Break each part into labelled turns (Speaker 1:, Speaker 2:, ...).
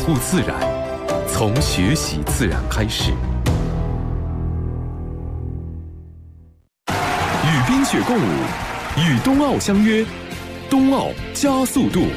Speaker 1: 护自然，从学习自然开始。与冰雪共舞，与冬奥相约，冬奥加速度。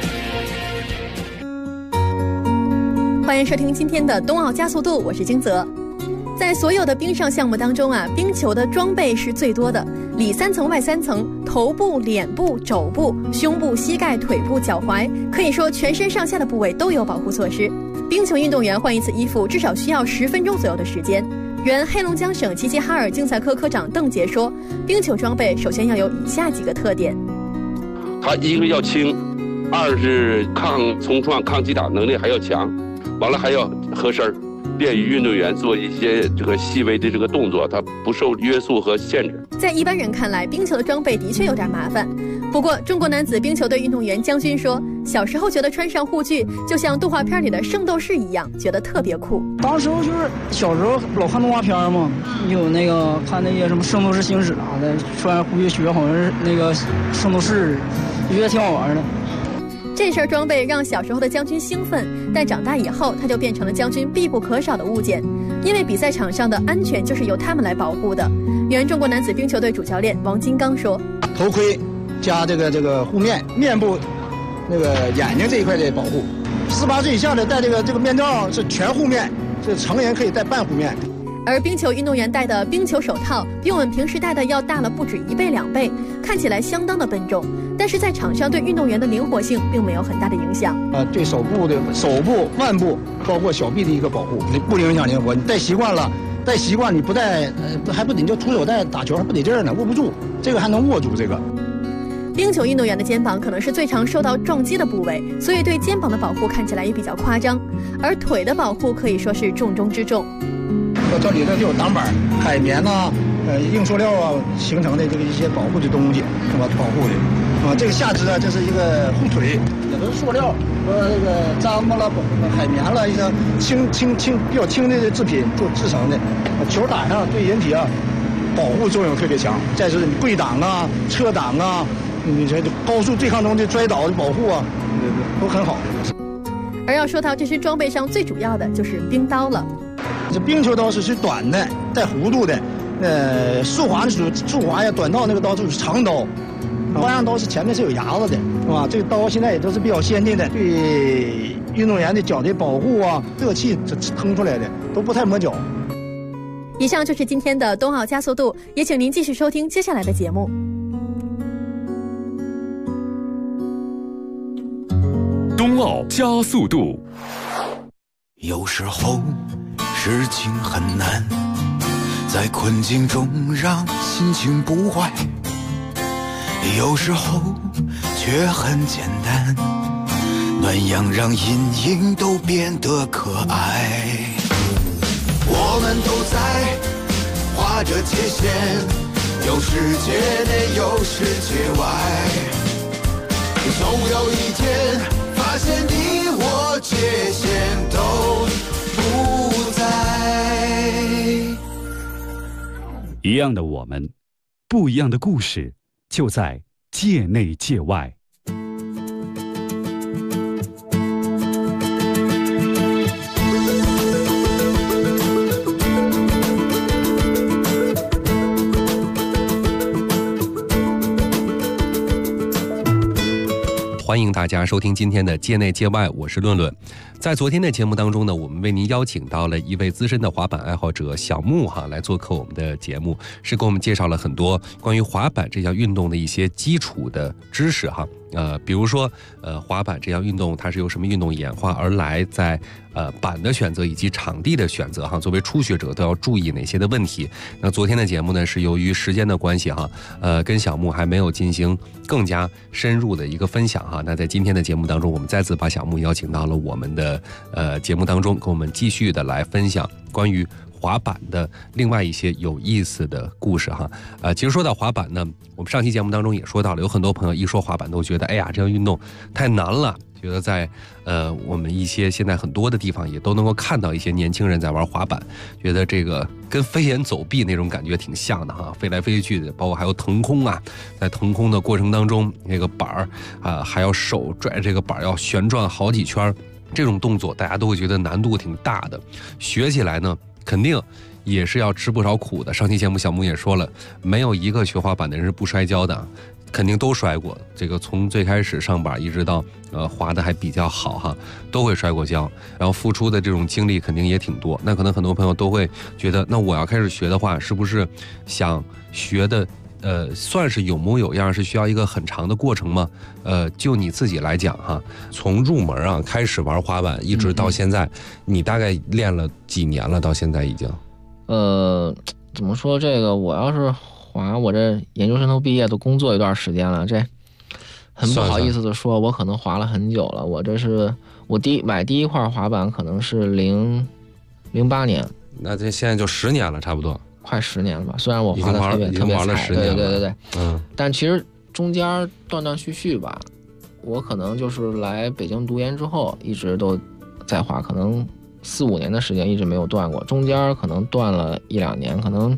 Speaker 2: 欢迎收听今天的冬奥加速度，我是金泽。在所有的冰上项目当中啊，冰球的装备是最多的，里3层外3层，头部、脸部、肘部、胸部、膝盖、腿部、脚踝，可以说全身上下的部位都有保护措施。冰球运动员换一次衣服至少需要10分钟左右的时间。原黑龙江省齐齐哈尔竞赛科科长邓杰说，冰球装备首先要有以下几个特点：
Speaker 3: 它一个要轻，二是抗冲撞、抗击打能力还要强，完了还要合身儿，便于运动员做一些这个细微的这个动作，它不受约束和限制。
Speaker 2: 在一般人看来，冰球的装备的确有点麻烦。不过，中国男子冰球队运动员姜军说，小时候觉得穿上护具就像动画片里的圣斗士一样，觉得特别酷。
Speaker 4: 当时就是小时候老看动画片嘛，有那个看那些什么圣斗士星矢啊的，穿护具学好像是那个圣斗士，觉得挺好玩的。
Speaker 2: 这身装备让小时候的姜军兴奋，但长大以后他就变成了姜军必不可少的物件，因为比赛场上的安全就是由他们来保护的。原中国男子冰球队主教练王金刚说，
Speaker 5: 头盔加这个护面，面部那个眼睛这一块的保护，18岁以下的戴这个面罩是全护面，这成人可以戴半护面。
Speaker 2: 而冰球运动员戴的冰球手套比我们平时戴的要大了不止1倍2倍，看起来相当的笨重，但是在场上对运动员的灵活性并没有很大的影响。
Speaker 5: 对手部、腕部，包括小臂的一个保护，你不影响灵活。你戴习惯了，你不戴，还不得就徒手戴打球还不得劲儿呢，握不住，这个还能握住这个。
Speaker 2: 冰球运动员的肩膀可能是最常受到撞击的部位，所以对肩膀的保护看起来也比较夸张，而腿的保护可以说是重中之重。
Speaker 5: 这里头就有挡板、海绵呐、硬塑料啊形成的这个一些保护的东西，是吧？保护的这个下肢啊，这是一个护腿，也都是塑料和这个毡子了、海绵了一些比较轻的制品做制成的。球打上对人体啊保护作用特别强。再是你跪挡啊、侧挡啊，你这高速对抗中的摔倒的保护啊，都很好。
Speaker 2: 而要说到这身装备上最主要的就是冰刀了。
Speaker 5: 这冰球刀是短的，带弧度的，速滑的属于速滑呀，短道那个刀就是长刀，花样刀是前面是有牙子的，是吧？这个刀现在也都是比较先进的，对运动员的脚的保护啊，热气腾出来的都不太磨脚。
Speaker 2: 以上就是今天的冬奥加速度，也请您继续收听接下来的节目。
Speaker 1: 冬奥加速度。
Speaker 6: 有时候事情很难，在困境中让心情不坏，有时候却很简单，暖阳让阴影都变得可爱。我们都在画着界限，有世界内有世界外，总有一天发现你我界限都不在。
Speaker 7: 一样的我们，不一样的故事，就在界内界外。
Speaker 8: 欢迎大家收听今天的界内界外，我是论论。在昨天的节目当中呢，我们为您邀请到了一位资深的滑板爱好者小木来做客我们的节目，是给我们介绍了很多关于滑板这项运动的一些基础的知识比如说滑板这项运动它是由什么运动演化而来，在板的选择以及场地的选择作为初学者都要注意哪些的问题。那昨天的节目呢，是由于时间的关系跟小木还没有进行更加深入的一个分享那在今天的节目当中，我们再次把小木邀请到了我们的节目当中，跟我们继续的来分享关于滑板的另外一些有意思的故事其实说到滑板呢，我们上期节目当中也说到了，有很多朋友一说滑板都觉得哎呀这项运动太难了，觉得在我们一些现在很多的地方也都能够看到一些年轻人在玩滑板，觉得这个跟飞檐走壁那种感觉挺像的飞来飞去的，包括还有腾空在腾空的过程当中那个板还要手拽这个板要旋转好几圈。 这种动作大家都会觉得难度挺大的，学起来呢肯定也是要吃不少苦的。上期节目小木也说了，没有一个学滑板的人是不摔跤的，肯定都摔过。这个从最开始上板一直到滑的还比较好哈，都会摔过跤，然后付出的这种精力肯定也挺多。那可能很多朋友都会觉得，那我要开始学的话，是不是想学的算是有模有样，是需要一个很长的过程吗？就你自己来讲哈，从入门啊开始玩滑板，一直到现在，你大概练了几年了？到现在已经？
Speaker 9: 怎么说这个？我要是滑，我这研究生都毕业，都工作一段时间了，这很不好意思的说，我可能滑了很久了。我这是我买第一块滑板，可能是08年，
Speaker 8: 那这现在就10年了，差不多。快
Speaker 9: 10年了吧，虽然我滑的特别菜，对，但其实中间断断续续吧，我可能就是来北京读研之后，一直都在滑，可能4、5年的时间一直没有断过，中间可能断了1、2年，可能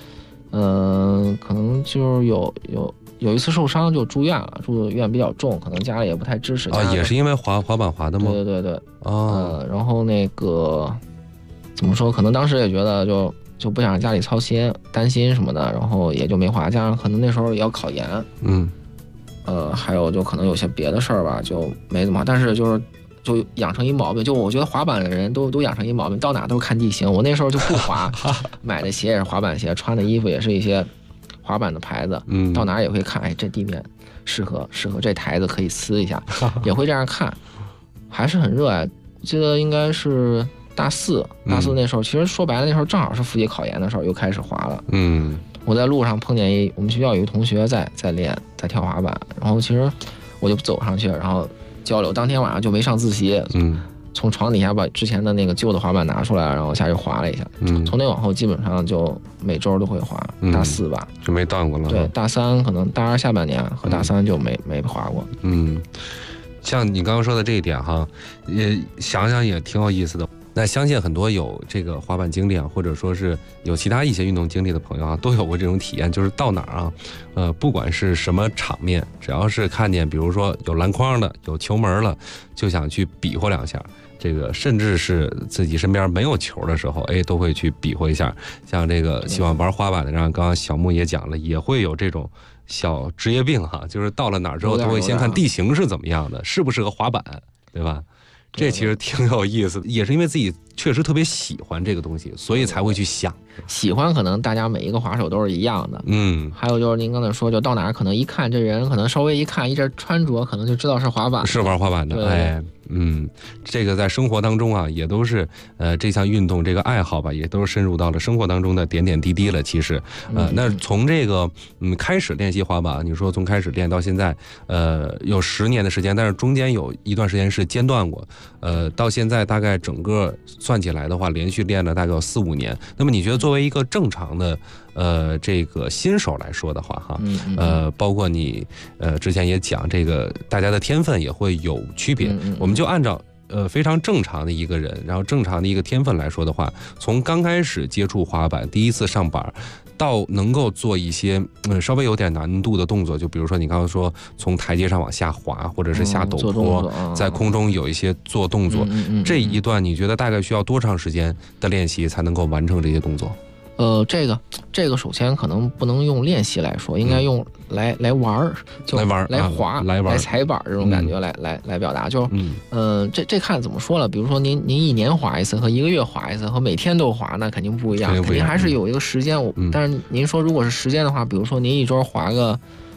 Speaker 9: 就是有一次受伤就住院了，住院比较重，可能家里也不太支持。
Speaker 8: 也是因为滑板滑的吗？
Speaker 9: 对。然后那个怎么说？可能当时也觉得就不想让家里操心、担心什么的，然后也就没滑。加上可能那时候也要考研，还有就可能有些别的事儿吧，就没怎么滑。但是就养成一毛病，就我觉得滑板的人都养成一毛病，到哪都是看地形。我那时候就不滑，买的鞋也是滑板鞋，穿的衣服也是一些滑板的牌子，到哪也会看，哎，这地面适合这台子可以呲一下，也会这样看，还是很热爱。我记得应该是大四那时候，其实说白了那时候正好是复习考研的时候，又开始滑了。我在路上碰见我们学校有一个同学在跳滑板，然后其实我就走上去，然后交流。当天晚上就没上自习，从床底下把之前的那个旧的滑板拿出来，然后下去滑了一下。从那往后基本上就每周都会滑。大4吧
Speaker 8: 就没断过了。
Speaker 9: 对，大3可能大2下半年和大3就没滑过。
Speaker 8: 像你刚刚说的这一点哈，也想想也挺有意思的。那相信很多有这个滑板经历啊，或者说是有其他一些运动经历的朋友啊，都有过这种体验，就是到哪儿啊，不管是什么场面，只要是看见比如说有篮筐的、有球门了，就想去比划2下。这个甚至是自己身边没有球的时候，都会去比划一下。像这个喜欢玩滑板的，刚刚小木也讲了，也会有这种小职业病哈，就是到了哪儿之后，都会先看地形是怎么样的，适不适合滑板，对吧？这其实挺有意思的，也是因为自己确实特别喜欢这个东西，所以才会去想。
Speaker 9: 喜欢可能大家每一个滑手都是一样的，还有就是您刚才说，就到哪儿可能一看这人，可能稍微一看这穿着，可能就知道是滑板，
Speaker 8: 是玩滑板的，这个在生活当中啊，也都是这项运动这个爱好吧，也都是深入到了生活当中的点点滴滴了。其实，那从这个开始练习滑板，你说从开始练到现在，有10年的时间，但是中间有一段时间是间断过，到现在大概整个算起来的话，连续练了大概有4、5年。那么你觉得作为一个正常的这个新手来说的话哈，包括你之前也讲这个大家的天分也会有区别，我们就按照非常正常的一个人，然后正常的一个天分来说的话，从刚开始接触滑板，第一次上板，到能够做一些稍微有点难度的动作，就比如说你刚刚说从台阶上往下滑，或者是下陡坡，在空中有一些做动作，这一段你觉得大概需要多长时间的练习才能够完成这些动作？
Speaker 9: 这个首先可能不能用练习来说，应该用来玩儿，就来滑、来踩板这种感觉来表达。就这看怎么说了。比如说您1年滑一次和1个月滑一次和每天都滑，那肯定不一样，肯定还是有一个时间。但是您说如果是时间的话，比如说您一周滑个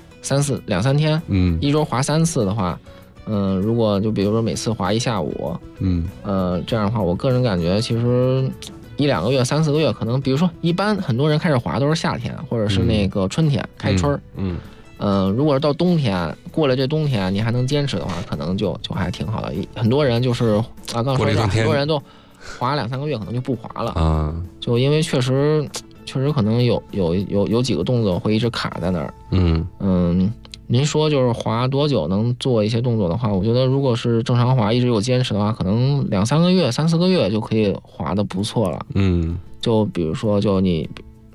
Speaker 9: 2、3天，一周滑3次的话，如果就比如说每次滑1下午，这样的话，我个人感觉其实1、2个月、3、4个月，可能比如说一般很多人开始滑都是夏天或者是那个春天开春，如果是到冬天，过了这冬天你还能坚持的话，可能就还挺好的。很多人就是刚说的，很多人都滑2、3个月可能就不滑了就因为确实可能有几个动作会一直卡在那儿。您说就是滑多久能做一些动作的话，我觉得如果是正常滑一直有坚持的话，可能2、3个月、3、4个月就可以滑得不错了。就比如说就你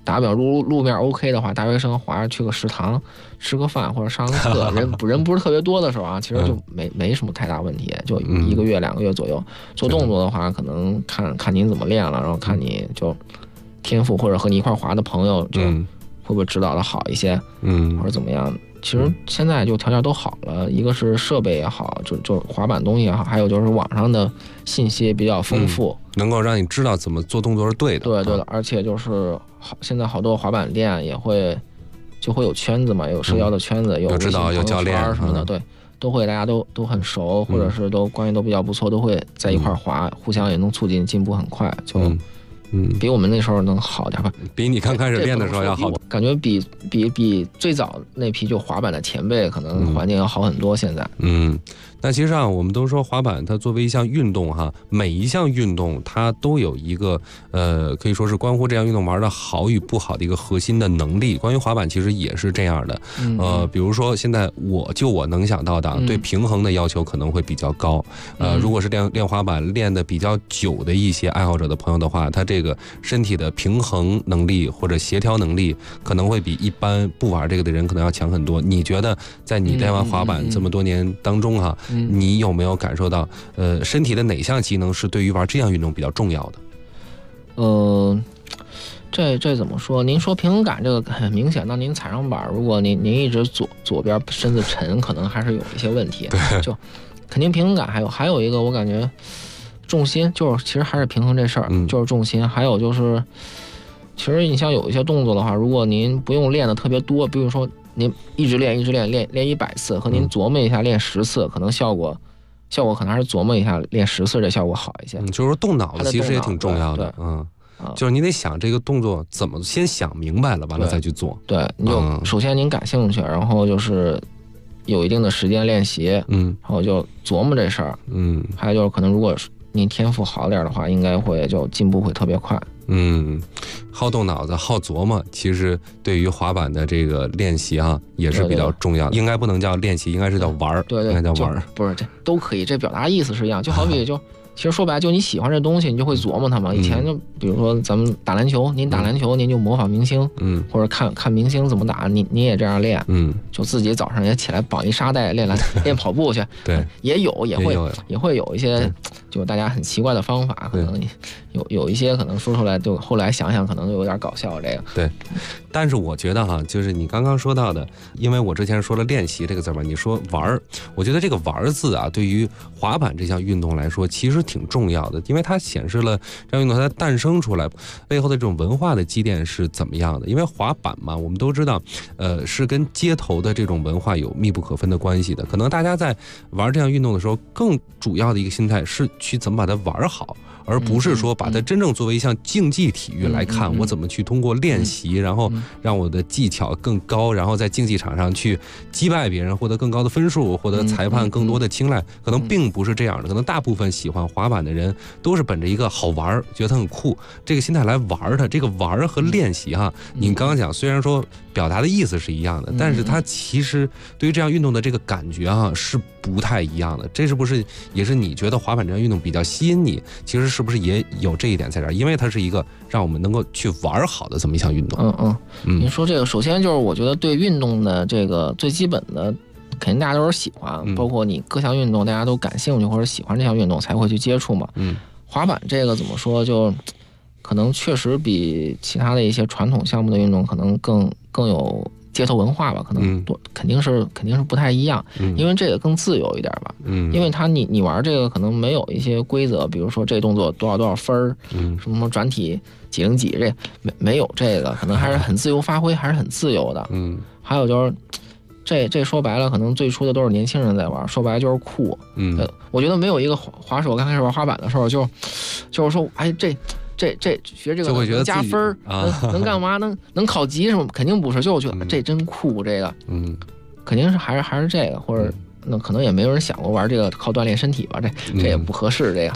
Speaker 9: 打比方路面 OK 的话，大学生滑去个食堂吃个饭或者上个课，人不是特别多的时候啊，其实就没什么太大问题，就1个月2个月左右。做动作的话，可能看您怎么练了，然后看你就天赋或者和你一块滑的朋友就会不会指导的好一些，或者怎么样。其实现在就条件都好了，一个是设备也好，就滑板东西也好，还有就是网上的信息比较丰富，
Speaker 8: 能够让你知道怎么做动作是对的。
Speaker 9: 对的，而且就是现在好多滑板店也会有圈子嘛，有社交的圈子，有
Speaker 8: 指导，有教练
Speaker 9: 什么的，对，都会大家都很熟，或者是都关系都比较不错，都会在一块滑，互相也能促进进步很快，就。比我们那时候能好点吧？
Speaker 8: 比你刚开始练的时候要好，
Speaker 9: 感觉比最早那批就滑板的前辈可能环境要好很多。现在，
Speaker 8: 那其实上我们都说滑板它作为一项运动哈，每一项运动它都有一个可以说是关乎这项运动玩的好与不好的一个核心的能力。关于滑板其实也是这样的，比如说现在我能想到的，对平衡的要求可能会比较高。如果是练滑板练的比较久的一些爱好者的朋友的话，他这个身体的平衡能力或者协调能力可能会比一般不玩这个的人可能要强很多。你觉得在你练完滑板这么多年当中哈，你有没有感受到身体的哪项机能是对于玩这项运动比较重要的？
Speaker 9: 这怎么说？您说平衡感这个很明显，当您踩上板，如果您一直左边身子沉，可能还是有一些问题。就肯定平衡感还有一个，我感觉重心就是其实还是平衡这事儿，就是重心。还有就是，其实你像有一些动作的话，如果您不用练的特别多，比如说您一直练100次，和您琢磨一下练10次，可能效果可能还是琢磨一下练10次这效果好一些。
Speaker 8: 就是说动脑子其实也挺重要的，就是你得想这个动作怎么先想明白了，完了再去做。
Speaker 9: 对，你就首先您感兴趣，然后就是有一定的时间练习，然后就琢磨这事儿，还有就是可能如果您天赋好点的话，应该会就进步会特别快。
Speaker 8: 好动脑子，好琢磨，其实对于滑板的这个练习哈也是比较重要的。应该不能叫练习，应该是叫玩儿。
Speaker 9: 对，
Speaker 8: 应该叫玩儿。
Speaker 9: 不是，这都可以，这表达意思是一样。就好比其实说白了，就你喜欢这东西，你就会琢磨它嘛。以前就比如说咱们打篮球，您打篮球，您就模仿明星，或者看明星怎么打，您也这样练，就自己早上也起来绑一沙袋练跑步去，
Speaker 8: 对，
Speaker 9: 也会有一些就大家很奇怪的方法，可能有一些可能说出来，就后来想想可能就有点搞笑这个。
Speaker 8: 对，但是我觉得哈，就是你刚刚说到的，因为我之前说了练习这个字嘛，你说玩儿，我觉得这个玩儿字啊，对于滑板这项运动来说，其实挺重要的，因为它显示了这项运动它诞生出来背后的这种文化的积淀是怎么样的。因为滑板嘛，我们都知道，是跟街头的这种文化有密不可分的关系的。可能大家在玩这项运动的时候，更主要的一个心态是去怎么把它玩好，而不是说把它真正作为一项竞技体育来看，我怎么去通过练习，然后让我的技巧更高，然后在竞技场上去击败别人，获得更高的分数，获得裁判更多的青睐，可能并不是这样的。可能大部分喜欢滑板的人都是本着一个好玩，觉得它很酷这个心态来玩它。这个玩和练习哈，你刚刚讲虽然说表达的意思是一样的，但是它其实对于这项运动的这个感觉哈是不太一样的。这是不是也是你觉得滑板这项运动比较吸引你？其实是不是也有这一点在这儿？因为它是一个让我们能够去玩好的这么一项运动。
Speaker 9: 您说这个，首先就是我觉得对运动的这个最基本的，肯定大家都是喜欢，包括你各项运动大家都感兴趣或者喜欢这项运动才会去接触嘛。滑板这个怎么说，就可能确实比其他的一些传统项目的运动可能更有街头文化吧，可能肯定是不太一样，因为这个更自由一点吧。因为你玩这个可能没有一些规则，比如说这动作多少分儿，什么转体几零几，这没有这个，可能还是很自由发挥，还是很自由的。还有就是这说白了，可能最初的都是年轻人在玩，说白了就是酷。我觉得没有一个滑手刚开始玩滑板的时候就是说，哎这学这个能加分能干嘛？能考级什么？肯定不是，就我觉得这真酷，这个肯定是还是这个，或者那可能也没有人想过玩这个靠锻炼身体吧，这也不合适。这个
Speaker 8: 对，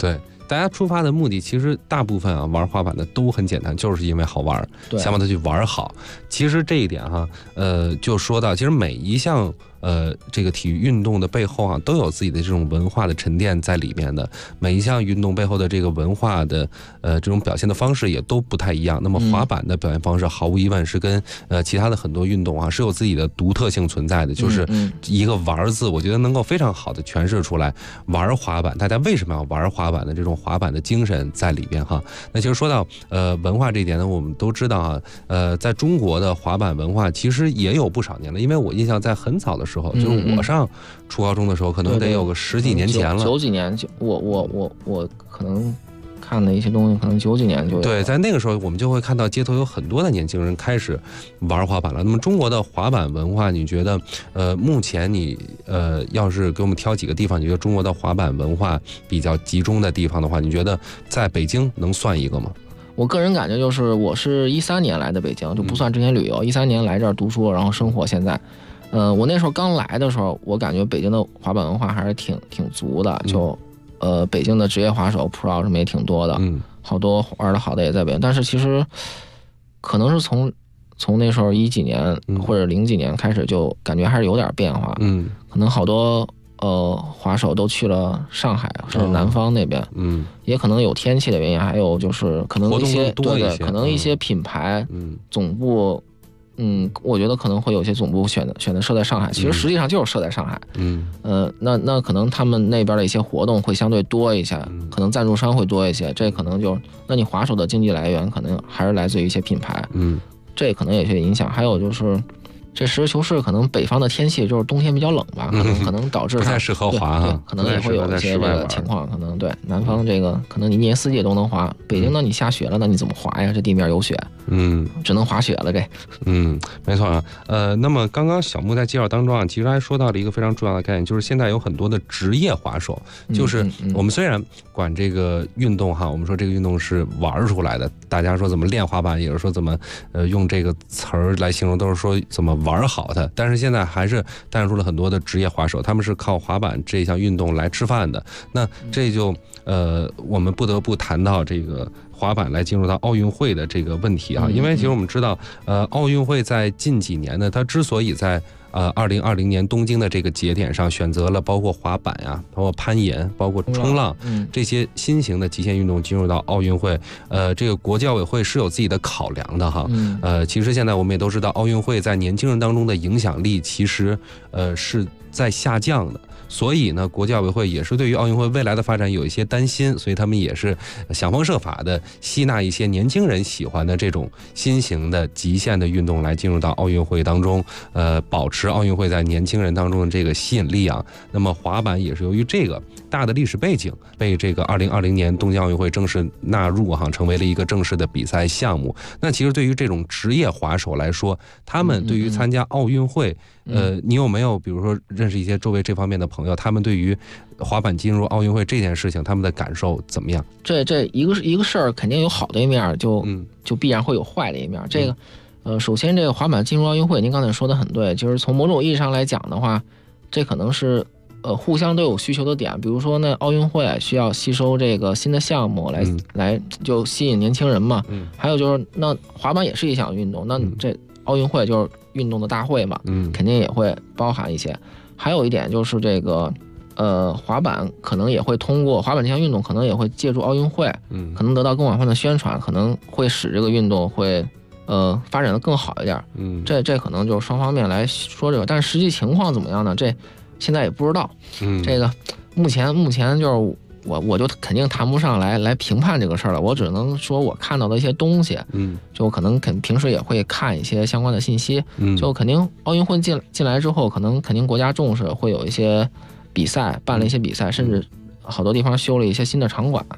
Speaker 8: 大家出发的目的其实大部分啊玩滑板的都很简单，就是因为好玩，想把它去玩好。其实这一点哈，就说到其实每一项这个体育运动的背后啊，都有自己的这种文化的沉淀在里面的。每一项运动背后的这个文化的这种表现的方式也都不太一样。那么滑板的表现方式，毫无疑问是跟其他的很多运动啊是有自己的独特性存在的。就是一个玩字，我觉得能够非常好的诠释出来玩滑板，大家为什么要玩滑板的这种滑板的精神在里边哈。那其实说到文化这一点呢，我们都知道啊，在中国的滑板文化其实也有不少年了，因为我印象在很早的时候，就是我上初高中的时候，可能得有个10几年前了。
Speaker 9: 90几年，我可能看的一些东西，可能90几年就有。
Speaker 8: 对，在那个时候，我们就会看到街头有很多的年轻人开始玩滑板了。那么中国的滑板文化，你觉得目前你要是给我们挑几个地方，你觉得中国的滑板文化比较集中的地方的话，你觉得在北京能算一个吗？
Speaker 9: 我个人感觉就是，我是13年来的北京，就不算之前旅游，13年来这儿读书，然后生活现在。我那时候刚来的时候，我感觉北京的滑板文化还是挺足的，就北京的职业滑手 Pro 什么也挺多的，好多玩的好的也在北京。但是其实可能是从那时候10几年或者0几年开始，就感觉还是有点变化。可能好多滑手都去了上海甚至南方那边，也可能有天气的原因，还有就是可能一些对，可能一些品牌总部。我觉得可能会有些总部选择设在上海，其实实际上就是设在上海。那可能他们那边的一些活动会相对多一些，可能赞助商会多一些，这可能就那你滑手的经济来源可能还是来自于一些品牌，这可能也是影响。还有就是这实事求是，可能北方的天气就是冬天比较冷吧，可能导致
Speaker 8: 不太适合滑哈，
Speaker 9: 可能也会有一些这个情况。可能对南方这个，可能你一年四季都能滑，北京呢你下雪了，那你怎么滑呀？这地面有雪，只能滑雪了这。
Speaker 8: 没错啊。那么刚刚小木在介绍当中啊，其实还说到了一个非常重要的概念，就是现在有很多的职业滑手，就是我们虽然管这个运动哈，我们说这个运动是玩出来的，大家说怎么练滑板，也是说怎么用这个词儿来形容，都是说怎么玩好的。但是现在还是诞生出了很多的职业滑手，他们是靠滑板这项运动来吃饭的。那这就我们不得不谈到这个滑板来进入到奥运会的这个问题啊，因为其实我们知道，奥运会在近几年呢，它之所以在2020年东京的这个节点上选择了包括滑板呀、包括攀岩、包括冲浪这些新型的极限运动进入到奥运会，这个国际奥委会是有自己的考量的哈。其实现在我们也都知道，奥运会在年轻人当中的影响力其实是在下降的。所以呢，国际奥委会也是对于奥运会未来的发展有一些担心，所以他们也是想方设法的吸纳一些年轻人喜欢的这种新型的极限的运动来进入到奥运会当中，保持奥运会在年轻人当中的这个吸引力啊。那么滑板也是由于这个大的历史背景，被这个2020年东京奥运会正式纳入哈，成为了一个正式的比赛项目。那其实对于这种职业滑手来说，他们对于参加奥运会，你有没有比如说认识一些周围这方面的朋友，他们对于滑板进入奥运会这件事情，他们的感受怎么样？
Speaker 9: 这一个事儿肯定有好的一面，就必然会有坏的一面。这个首先这个滑板进入奥运会，您刚才说的很对，就是从某种意义上来讲的话，这可能是互相都有需求的点。比如说呢，奥运会需要吸收这个新的项目来就吸引年轻人嘛。还有就是那滑板也是一项运动，那这奥运会就是运动的大会嘛，肯定也会包含一些。还有一点就是这个滑板可能也会通过滑板这项运动，可能也会借助奥运会，可能得到更广泛的宣传，可能会使这个运动会发展的更好一点。这可能就是双方面来说这个，但是实际情况怎么样呢？这现在也不知道。这个目前就是我就肯定谈不上来评判这个事儿了，我只能说我看到的一些东西，就可能平时也会看一些相关的信息，就肯定奥运会进来之后，肯定国家重视，会有一些比赛，办了一些比赛，甚至好多地方修了一些新的场馆。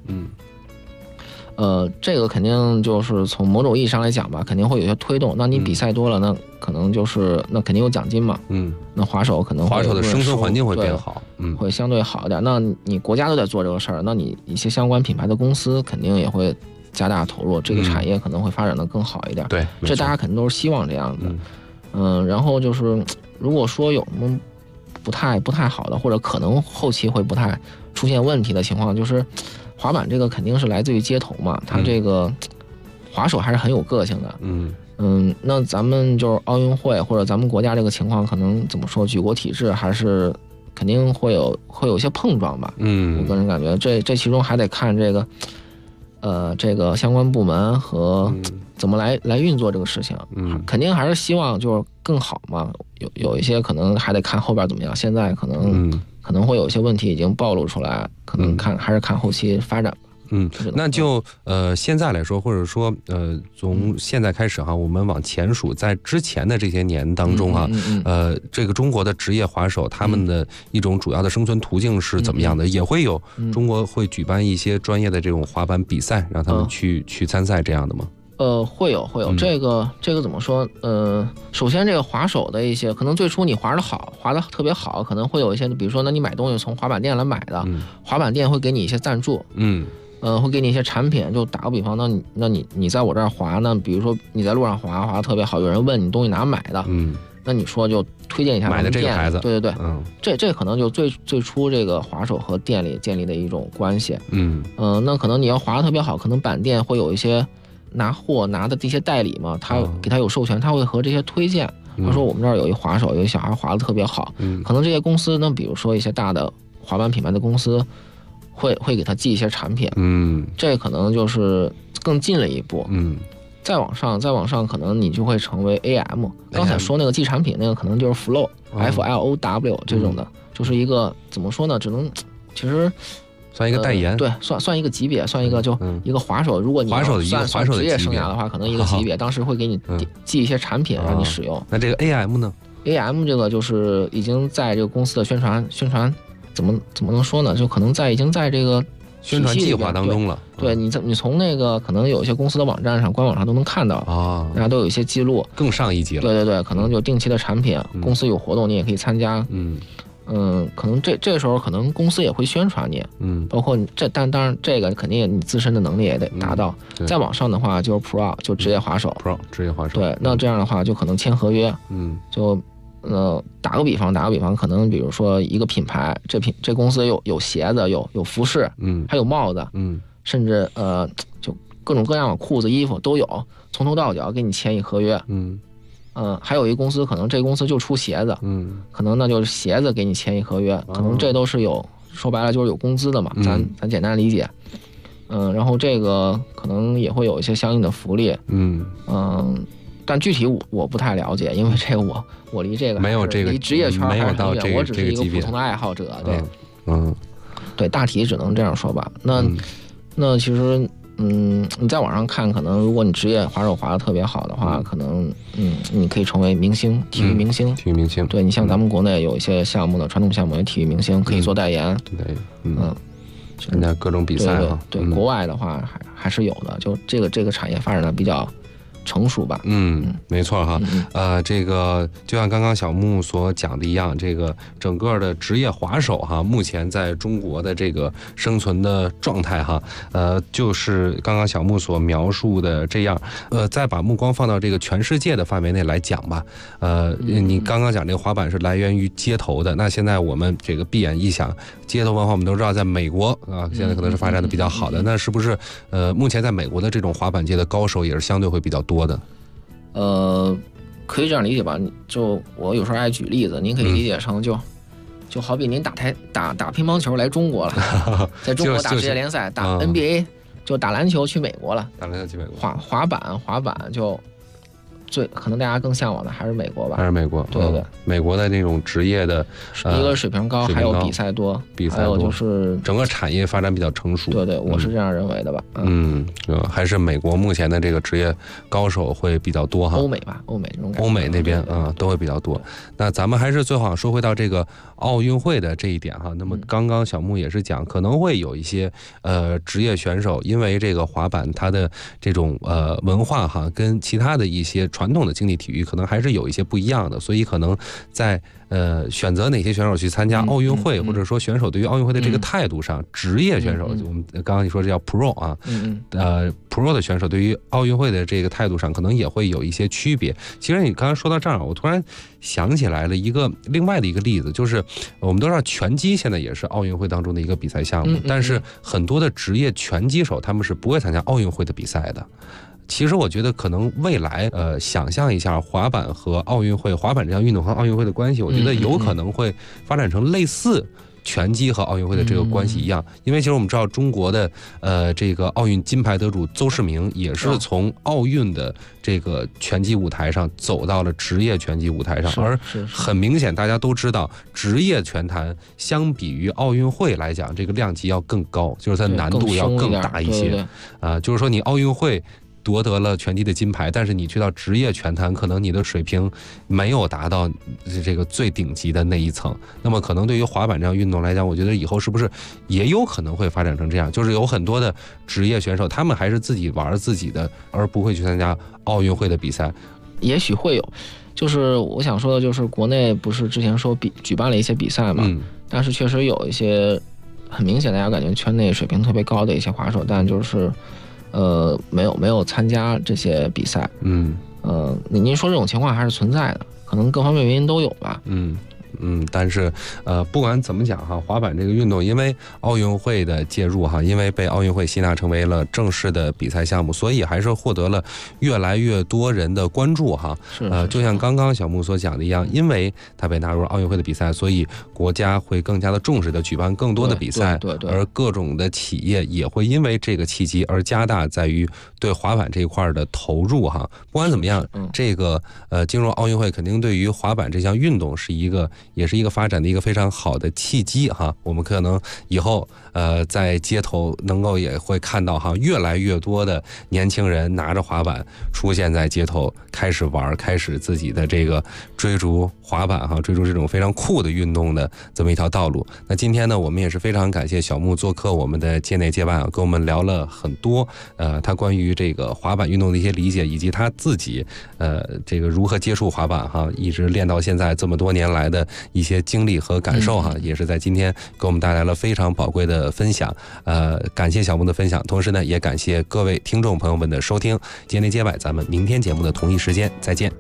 Speaker 9: 这个肯定就是从某种意义上来讲吧，肯定会有些推动。那你比赛多了，那可能就是那肯定有奖金嘛。那滑手可能
Speaker 8: 滑手的生存环境会变好，
Speaker 9: 会相对好一点。那你国家都在做这个事儿，那你一些相关品牌的公司肯定也会加大投入，这个产业可能会发展的更好一点。
Speaker 8: 对，
Speaker 9: 这大家肯定都是希望这样子。然后就是如果说有什么不太好的，或者可能后期会不太出现问题的情况，就是滑板这个肯定是来自于街头嘛，它这个滑手还是很有个性的。那咱们就是奥运会或者咱们国家这个情况，可能怎么说，举国体制还是肯定会有一些碰撞吧。我个人感觉这其中还得看这个相关部门和怎么来运作这个事情。肯定还是希望就是更好嘛。有一些可能还得看后边怎么样。现在可能会有一些问题已经暴露出来，可能还是看后期发展吧。
Speaker 8: 那就现在来说，或者说从现在开始哈，我们往前数，在之前的这些年当中哈，这个中国的职业滑手他们的一种主要的生存途径是怎么样的？也会有中国会举办一些专业的这种滑板比赛，让他们去参赛这样的吗？
Speaker 9: 会有这个怎么说？首先这个滑手的一些，可能最初你滑得特别好，可能会有一些，比如说，那你买东西从滑板店来买的，滑板店会给你一些赞助，会给你一些产品。就打个比方，那你在我这儿滑呢，比如说你在路上滑得特别好，有人问你东西哪买的，那你说就推荐一下
Speaker 8: 买的这个牌子，
Speaker 9: 对，这可能就最初这个滑手和店里建立的一种关系。那可能你要滑得特别好，可能板店会有一些拿的这些代理嘛，他给他有授权，他会和这些推荐。他说我们这儿有一滑手，有一小孩滑得特别好，可能这些公司呢，比如说一些大的滑板品牌的公司，会给他寄一些产品。这可能就是更近了一步。再往上，可能你就会成为 AM。刚才说那个寄产品那个，可能就是 FLOW 这种的，就是一个怎么说呢？只能其实。
Speaker 8: 算一个代言，
Speaker 9: 对，算一个级别，算一个就一个滑手。如果你算职业生涯的话，可能一个级别，当时会给你寄一些产品让你使用。
Speaker 8: 那这个 AM 呢
Speaker 9: ？AM 这个就是已经在这个公司的宣传，怎么能说呢？就可能已经在这个
Speaker 8: 宣传计划当中了。
Speaker 9: 对，你从那个可能有一些公司的网站上、官网上都能看到啊，大家都有一些记录。
Speaker 8: 更上一级了。
Speaker 9: 对，可能就定期的产品，公司有活动你也可以参加。可能这时候可能公司也会宣传你，包括但当然这个肯定你自身的能力也得达到。再往上的话就是 Pro， 就职业滑手。
Speaker 8: 职业滑手。
Speaker 9: 对，那这样的话就可能签合约。就打个比方，可能比如说一个品牌，这公司有鞋子，有服饰，还有帽子，甚至就各种各样的裤子、衣服都有，从头到脚给你签一合约。还有一个公司，可能这公司就出鞋子，可能那就是鞋子给你签一合约，可能这都是说白了就是有工资的嘛，咱简单理解。然后这个可能也会有一些相应的福利，但具体我不太了解，因为这个我离这个
Speaker 8: 没有这个
Speaker 9: 离职业圈还是很远，我只是一个普通的爱好者，对，对，大体只能这样说吧。那其实。你在网上看，可能如果你职业滑手滑得特别好的话，可能你可以成为明星，体育明星。
Speaker 8: 体育明星，
Speaker 9: 对，你像咱们国内有一些项目的传统项目的体育明星可以做代言。
Speaker 8: 对，参加各种比赛啊。
Speaker 9: 对，国外的话还是有的，就这个产业发展的比较成熟吧。
Speaker 8: 没错哈。这个就像刚刚小木所讲的一样，这个整个的职业滑手哈，目前在中国的这个生存的状态哈，就是刚刚小木所描述的这样。再把目光放到这个全世界的范围内来讲吧。你刚刚讲这个滑板是来源于街头的，那现在我们这个闭眼一想，街头文化我们都知道，在美国啊，现在可能是发展的比较好的。那是不是目前在美国的这种滑板界的高手也是相对会比较多的？
Speaker 9: 可以这样理解吧。就我有时候爱举例子，您可以理解成就好比您打乒乓球来中国了，在中国打职业联赛，打 NBA，就打篮球去美国了，
Speaker 8: 打篮球去美国。
Speaker 9: 滑板就可能大家更向往的还是美国吧，
Speaker 8: 还是美国。
Speaker 9: 对，
Speaker 8: 美国的那种职业的
Speaker 9: 一个水平高，还有比赛多，还有就是
Speaker 8: 整个产业发展比较成熟。
Speaker 9: 对，我是这样认为的吧。
Speaker 8: 还是美国目前的这个职业高手会比较多哈。
Speaker 9: 欧美吧，欧美这种感觉。
Speaker 8: 欧美那边都会比较多。那咱们还是最好说回到这个奥运会的这一点哈。那么刚刚小木也是讲，可能会有一些职业选手，因为这个滑板它的这种文化哈，跟其他的一些传统的竞技体育可能还是有一些不一样的，所以可能在选择哪些选手去参加奥运会，或者说选手对于奥运会的这个态度上，职业选手，我们刚刚你说这叫 pro 啊，pro 的选手对于奥运会的这个态度上，可能也会有一些区别。其实你刚才说到这儿，我突然想起来了另外的一个例子，就是我们都知道拳击现在也是奥运会当中的一个比赛项目，但是很多的职业拳击手他们是不会参加奥运会的比赛的。其实我觉得可能未来想象一下滑板和奥运会，滑板这项运动和奥运会的关系，我觉得有可能会发展成类似拳击和奥运会的这个关系一样，因为其实我们知道中国的这个奥运金牌得主邹市明也是从奥运的这个拳击舞台上走到了职业拳击舞台上，而很明显大家都知道，职业拳坛相比于奥运会来讲，这个量级要更高，就是它难度要更大一些就是说你奥运会夺得了拳击的金牌，但是你去到职业拳坛，可能你的水平没有达到这个最顶级的那一层。那么可能对于滑板这样运动来讲，我觉得以后是不是也有可能会发展成这样，就是有很多的职业选手他们还是自己玩自己的，而不会去参加奥运会的比赛。
Speaker 9: 也许会有，就是我想说的就是国内不是之前说举办了一些比赛嘛，但是确实有一些很明显大家感觉圈内水平特别高的一些滑手，但就是没有参加这些比赛。您说这种情况还是存在的，可能各方面原因都有吧。
Speaker 8: 但是不管怎么讲哈，滑板这个运动因为奥运会的介入哈，因为被奥运会吸纳成为了正式的比赛项目，所以还是获得了越来越多人的关注哈。就像刚刚小木所讲的一样，因为它被纳入奥运会的比赛，所以国家会更加的重视的举办更多的比赛，而各种的企业也会因为这个契机而加大在于对滑板这一块的投入哈。不管怎么样，这个进入奥运会肯定对于滑板这项运动也是一个发展的一个非常好的契机哈。我们可能以后在街头能够也会看到哈，越来越多的年轻人拿着滑板出现在街头，开始玩，开始自己的这个追逐滑板哈，追逐这种非常酷的运动的这么一条道路。那今天呢，我们也是非常感谢小木做客我们的街内街外啊，跟我们聊了很多他关于这个滑板运动的一些理解，以及他自己这个如何接触滑板哈，一直练到现在这么多年来的一些经历和感受哈，也是在今天给我们带来了非常宝贵的分享。感谢小木的分享，同时呢，也感谢各位听众朋友们的收听。街内街外，咱们明天节目的同一时间再见。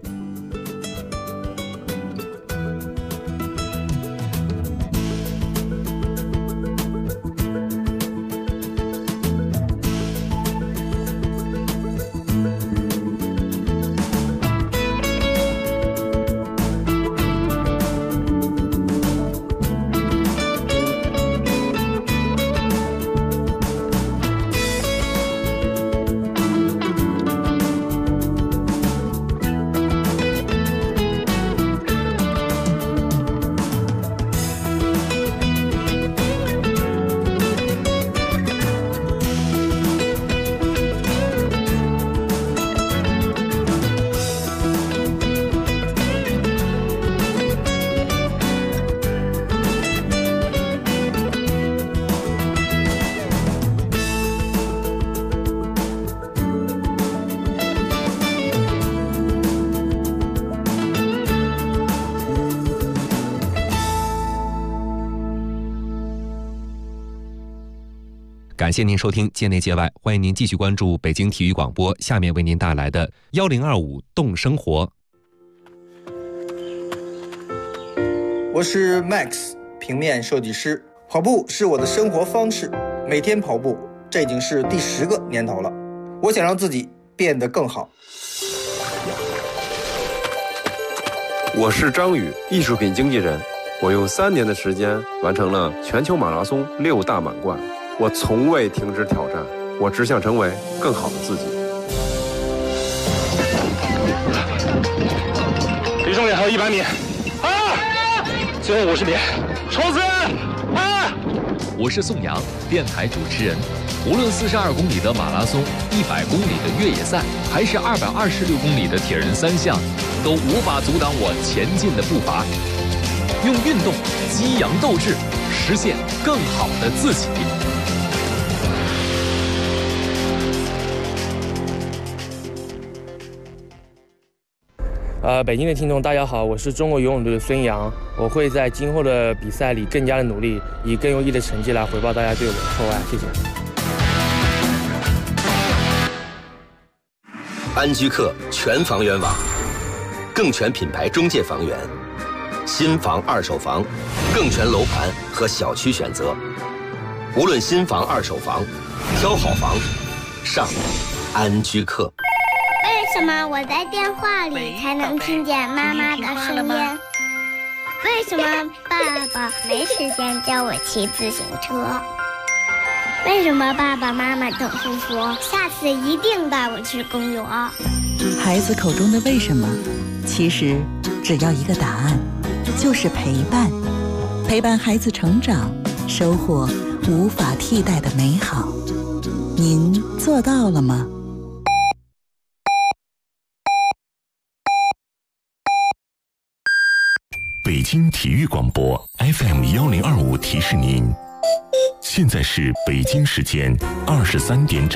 Speaker 8: 感谢您收听街内街外，欢迎您继续关注北京体育广播，下面为您带来的1025动生活。
Speaker 10: 我是 Max， 平面设计师。跑步是我的生活方式，每天跑步，这已经是第10个年头了。我想让自己变得更好。
Speaker 11: 我是张宇，艺术品经纪人。我用3年的时间完成了全球马拉松6大满贯。我从未停止挑战，我只想成为更好的自己。
Speaker 12: 离终点还有100米，最后50米，冲刺！
Speaker 13: 我是宋阳，电台主持人。无论42公里的马拉松、100公里的越野赛，还是226公里的铁人3项，都无法阻挡我前进的步伐。用运动激扬斗志，实现更好的自己。
Speaker 14: 北京的听众大家好，我是中国游泳队的孙杨，我会在今后的比赛里更加的努力，以更优异的成绩来回报大家对我的厚爱，谢谢。
Speaker 15: 安居客全房源网，更全品牌中介房源，新房、二手房，更全楼盘和小区选择。无论新房、二手房，挑好房，上安居客。
Speaker 16: 为什么我在电话里才能听见妈妈的声音？为什么爸爸没时间教我骑自行车？为什么爸爸妈妈总是说下次一定带我去公园？
Speaker 17: 孩子口中的为什么，其实只要一个答案，就是陪伴。陪伴孩子成长，收获无法替代的美好。您做到了吗？
Speaker 1: 北京体育广播 FM1025提示您，现在是北京时间23点整。